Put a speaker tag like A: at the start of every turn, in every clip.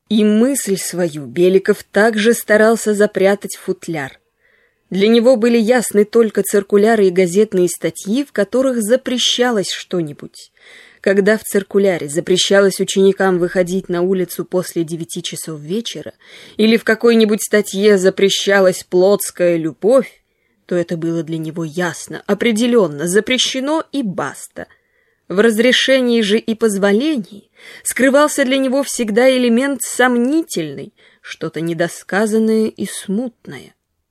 A: И мысль свою Беликов также старался запрятать в футляр. Для него были ясны только циркуляры и газетные статьи, в которых запрещалось что-нибудь. Когда в циркуляре запрещалось ученикам выходить на улицу после 9 часов вечера, или в какой-нибудь статье запрещалась плотская любовь, то это было для него ясно, определенно, запрещено и баста. В разрешении же и позволении скрывался для него всегда элемент сомнительный, что-то недосказанное и смутное.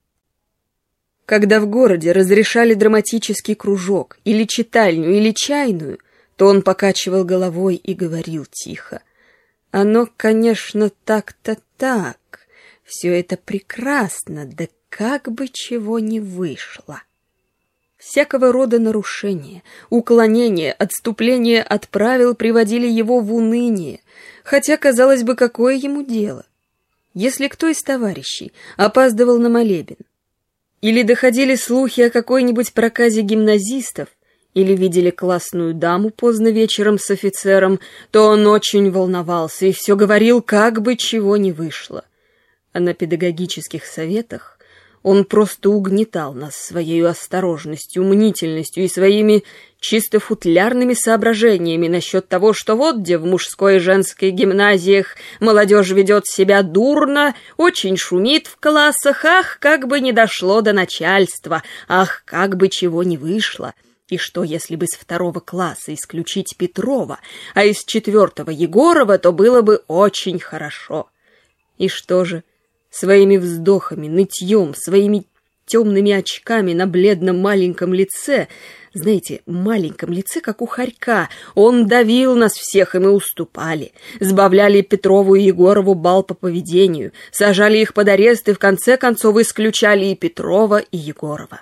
A: Когда в городе разрешали драматический кружок, или читальню, или чайную, то он покачивал головой и говорил тихо: «Оно, конечно, так-то так, все это прекрасно, да как бы чего не вышло». Всякого рода нарушения, уклонения, отступления от правил приводили его в уныние, хотя, казалось бы, какое ему дело? Если кто из товарищей опаздывал на молебен, или доходили слухи о какой-нибудь проказе гимназистов, или видели классную даму поздно вечером с офицером, то он очень волновался и все говорил, как бы чего не вышло. А на педагогических советах он просто угнетал нас своей осторожностью, мнительностью и своими чисто футлярными соображениями насчет того, что вот где в мужской и женской гимназиях молодежь ведет себя дурно, очень шумит в классах, ах, как бы не дошло до начальства, ах, как бы чего не вышло. И что, если бы с 2 класса исключить Петрова, а из 4 Егорова, то было бы очень хорошо. И что же? Своими вздохами, нытьем, своими темными очками на бледном маленьком лице, знаете, маленьком лице, как у хорька, он давил нас всех, и мы уступали, сбавляли Петрову и Егорову бал по поведению, сажали их под арест и в конце концов исключали и Петрова, и Егорова.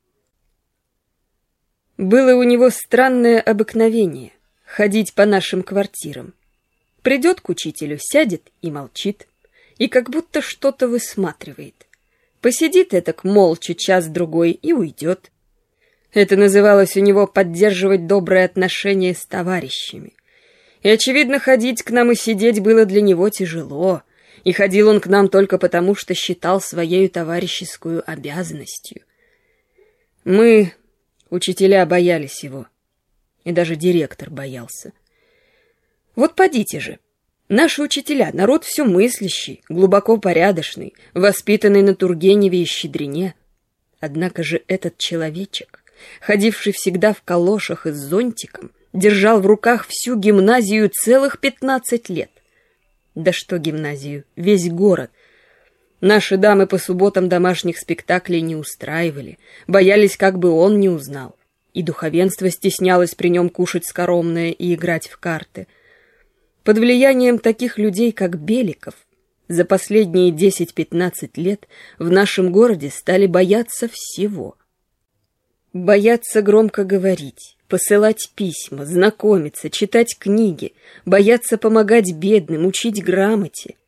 A: Было у него странное обыкновение ходить по нашим квартирам. Придет к учителю, сядет и молчит, и как будто что-то высматривает. Посидит этак молча час-другой и уйдет. Это называлось у него поддерживать добрые отношения с товарищами. И, очевидно, ходить к нам и сидеть было для него тяжело, и ходил он к нам только потому, что считал своею товарищескую обязанностью. Мы, учителя, боялись его, и даже директор боялся. Вот подите же. Наши учителя — народ все мыслящий, глубоко порядочный, воспитанный на Тургеневе и Щедрине. Однако же этот человечек, ходивший всегда в калошах и с зонтиком, держал в руках всю гимназию целых 15 лет. Да что гимназию, весь город. Наши дамы по субботам домашних спектаклей не устраивали, боялись, как бы он не узнал. И духовенство стеснялось при нем кушать скоромное и играть в карты. Под влиянием таких людей, как Беликов, за последние 10-15 лет в нашем городе стали бояться всего. Бояться громко говорить, посылать письма, знакомиться, читать книги, бояться помогать бедным, учить грамоте.